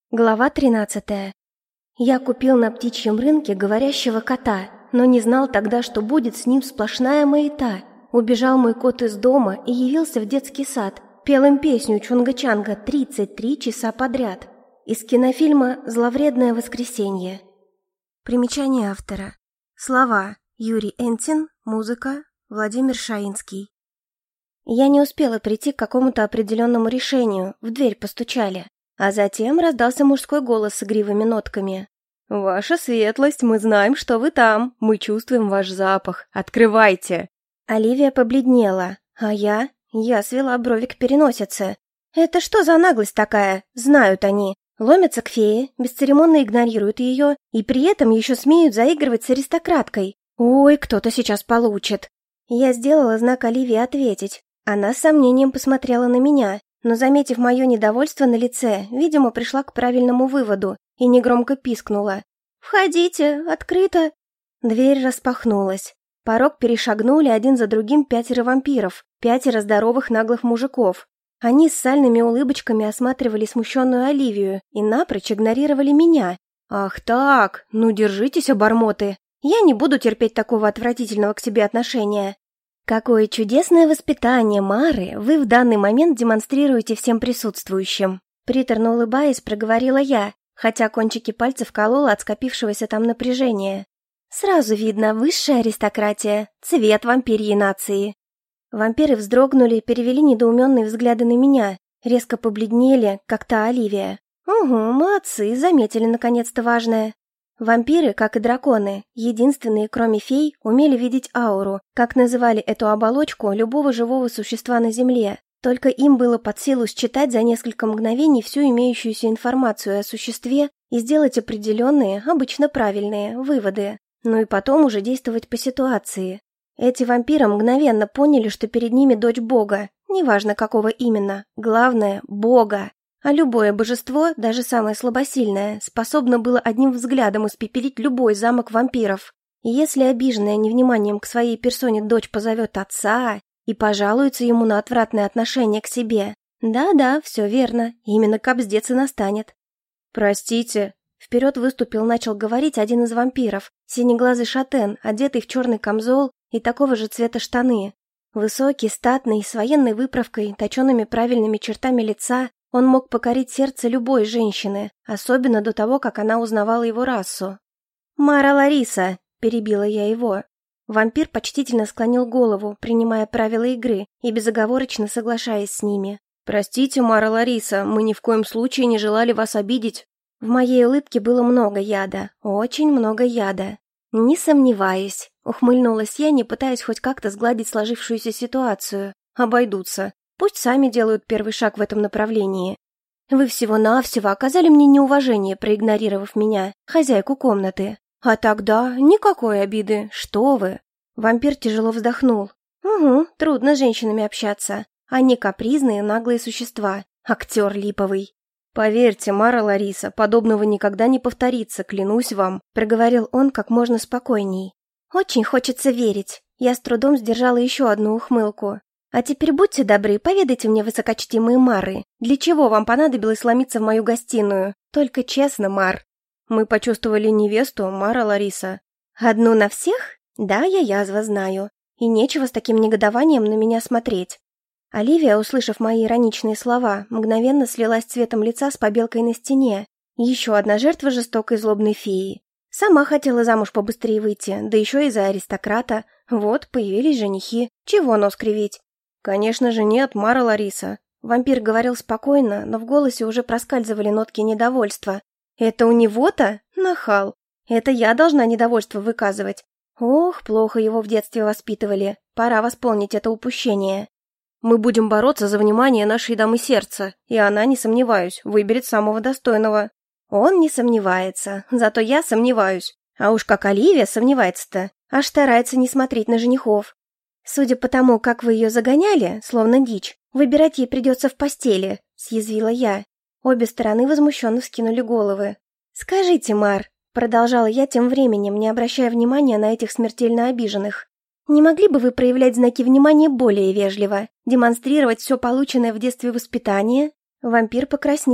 Глава 13. Я купил на птичьем рынке говорящего кота, но не знал тогда, что будет с ним сплошная маята. Убежал мой кот из дома и явился в детский сад. Пел им песню Чунга-Чанга 33 часа подряд. Из кинофильма «Зловредное воскресенье». Примечание автора. Слова: Юрий Энтин, музыка Владимир Шаинский. Я не успела прийти к какому-то определенному решению, в дверь постучали. А затем раздался мужской голос с игривыми нотками. «Ваша светлость, мы знаем, что вы там. Мы чувствуем ваш запах. Открывайте!» Оливия побледнела, а я свела брови к переносице. «Это что за наглость такая? Знают они. Ломятся к фее, бесцеремонно игнорируют ее и при этом еще смеют заигрывать с аристократкой. Ой, кто-то сейчас получит!» Я сделала знак Оливии ответить. Она с сомнением посмотрела на меня, но, заметив мое недовольство на лице, видимо, пришла к правильному выводу и негромко пискнула. «Входите, открыто!» Дверь распахнулась. Порог перешагнули один за другим 5 вампиров, 5 здоровых наглых мужиков. Они с сальными улыбочками осматривали смущенную Оливию и напрочь игнорировали меня. «Ах так, ну держитесь, обормоты! Я не буду терпеть такого отвратительного к себе отношения!» «Какое чудесное воспитание, Мары, вы в данный момент демонстрируете всем присутствующим!» Приторно улыбаясь, проговорила я, хотя кончики пальцев колола от скопившегося там напряжения. «Сразу видно, высшая аристократия, цвет вампирьей нации!» Вампиры вздрогнули, перевели недоуменные взгляды на меня, резко побледнели, как та Оливия. «Угу, молодцы, заметили наконец-то важное!» Вампиры, как и драконы, единственные, кроме фей, умели видеть ауру, как называли эту оболочку любого живого существа на Земле. Только им было под силу считать за несколько мгновений всю имеющуюся информацию о существе и сделать определенные, обычно правильные, выводы. Ну и потом уже действовать по ситуации. Эти вампиры мгновенно поняли, что перед ними дочь бога, неважно какого именно, главное – бога. А любое божество, даже самое слабосильное, способно было одним взглядом испепелить любой замок вампиров. И если обиженная невниманием к своей персоне дочь позовет отца и пожалуется ему на отвратное отношение к себе, да-да, все верно, именно капздец и настанет. «Простите», — вперед выступил, начал говорить один из вампиров, синеглазый шатен, одетый в черный камзол и такого же цвета штаны. Высокий, статный, с военной выправкой, точеными правильными чертами лица, он мог покорить сердце любой женщины, особенно до того, как она узнавала его расу. «Мара Лариса!» – перебила я его. Вампир почтительно склонил голову, принимая правила игры и безоговорочно соглашаясь с ними. «Простите, Мара Лариса, мы ни в коем случае не желали вас обидеть». В моей улыбке было много яда, очень много яда. «Не сомневаюсь», – ухмыльнулась я, не пытаясь хоть как-то сгладить сложившуюся ситуацию. «Обойдутся. Пусть сами делают первый шаг в этом направлении. Вы всего-навсего оказали мне неуважение, проигнорировав меня, хозяйку комнаты. А тогда никакой обиды, что вы!» Вампир тяжело вздохнул. «Угу, трудно с женщинами общаться. Они капризные, наглые существа. Актер липовый». «Поверьте, Мара Лариса, подобного никогда не повторится, клянусь вам», проговорил он как можно спокойней. «Очень хочется верить». Я с трудом сдержала еще одну ухмылку. «А теперь будьте добры, поведайте мне, высокочтимые Мары, для чего вам понадобилось ломиться в мою гостиную? Только честно, Мар». «Мы почувствовали невесту, Мара Лариса». «Одну на всех? Да, я язва знаю. И нечего с таким негодованием на меня смотреть». Оливия, услышав мои ироничные слова, мгновенно слилась цветом лица с побелкой на стене. Еще одна жертва жестокой злобной феи. Сама хотела замуж побыстрее выйти, да еще и за аристократа. Вот, появились женихи. Чего нос кривить? «Конечно же нет, Мара Лариса». Вампир говорил спокойно, но в голосе уже проскальзывали нотки недовольства. «Это у него-то? Нахал. Это я должна недовольство выказывать. Ох, плохо его в детстве воспитывали. Пора восполнить это упущение. Мы будем бороться за внимание нашей дамы сердца, и она, не сомневаюсь, выберет самого достойного». Он не сомневается, зато я сомневаюсь. А уж как Оливия сомневается-то, аж старается не смотреть на женихов. «Судя по тому, как вы ее загоняли, словно дичь, выбирать ей придется в постели», — съязвила я. Обе стороны возмущенно вскинули головы. «Скажите, Мар», — продолжала я тем временем, не обращая внимания на этих смертельно обиженных, «не могли бы вы проявлять знаки внимания более вежливо, демонстрировать все полученное в детстве воспитание?» Вампир покраснел.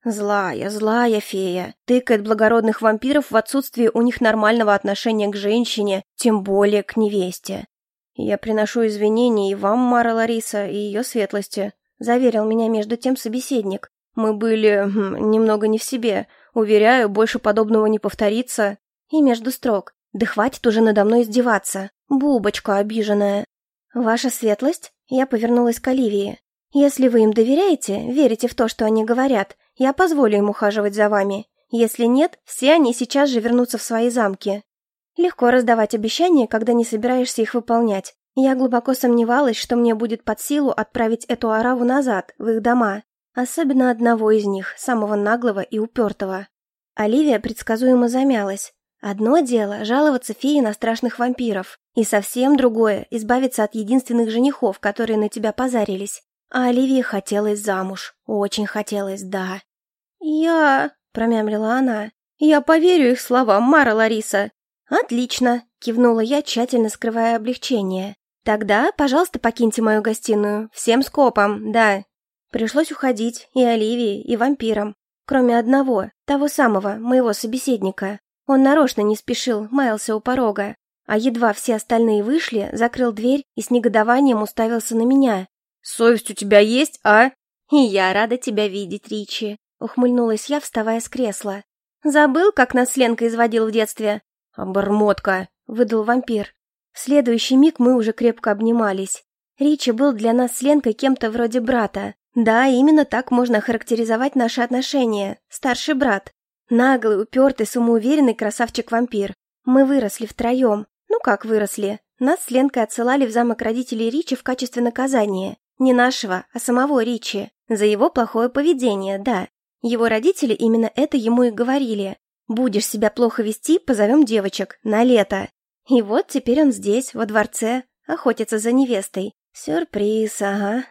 Злая, злая фея. Тыкает благородных вампиров в отсутствие у них нормального отношения к женщине, тем более к невесте. «Я приношу извинения и вам, Мара Лариса, и ее светлости», — заверил меня между тем собеседник. «Мы были немного не в себе. Уверяю, больше подобного не повторится». И между строк: «Да хватит уже надо мной издеваться. Бубочка обиженная». «Ваша светлость?» — я повернулась к Оливии. «Если вы им доверяете, верите в то, что они говорят, я позволю им ухаживать за вами. Если нет, все они сейчас же вернутся в свои замки». Легко раздавать обещания, когда не собираешься их выполнять. Я глубоко сомневалась, что мне будет под силу отправить эту ораву назад, в их дома. Особенно одного из них, самого наглого и упертого. Оливия предсказуемо замялась. Одно дело — жаловаться фее на страшных вампиров, и совсем другое — избавиться от единственных женихов, которые на тебя позарились. А Оливии хотелось замуж. Очень хотелось, да. «Я...» — промямлила она. «Я поверю их словам, Мара Лариса». «Отлично!» — кивнула я, тщательно скрывая облегчение. «Тогда, пожалуйста, покиньте мою гостиную. Всем скопом, да». Пришлось уходить и Оливии, и вампирам. Кроме одного, того самого, моего собеседника. Он нарочно не спешил, маялся у порога. А едва все остальные вышли, закрыл дверь и с негодованием уставился на меня. «Совесть у тебя есть, а?» «И я рада тебя видеть, Ричи», — ухмыльнулась я, вставая с кресла. «Забыл, как нас с Ленкой изводил в детстве?» «Обормотка», — выдал вампир. В следующий миг мы уже крепко обнимались. Ричи был для нас с Ленкой кем-то вроде брата. Да, именно так можно охарактеризовать наши отношения. Старший брат. Наглый, упертый, самоуверенный красавчик-вампир. Мы выросли втроем. Ну как выросли? Нас с Ленкой отсылали в замок родителей Ричи в качестве наказания. Не нашего, а самого Ричи. За его плохое поведение, да. Его родители именно это ему и говорили. «Будешь себя плохо вести, позовем девочек. На лето». И вот теперь он здесь, во дворце, охотится за невестой. Сюрприз, ага.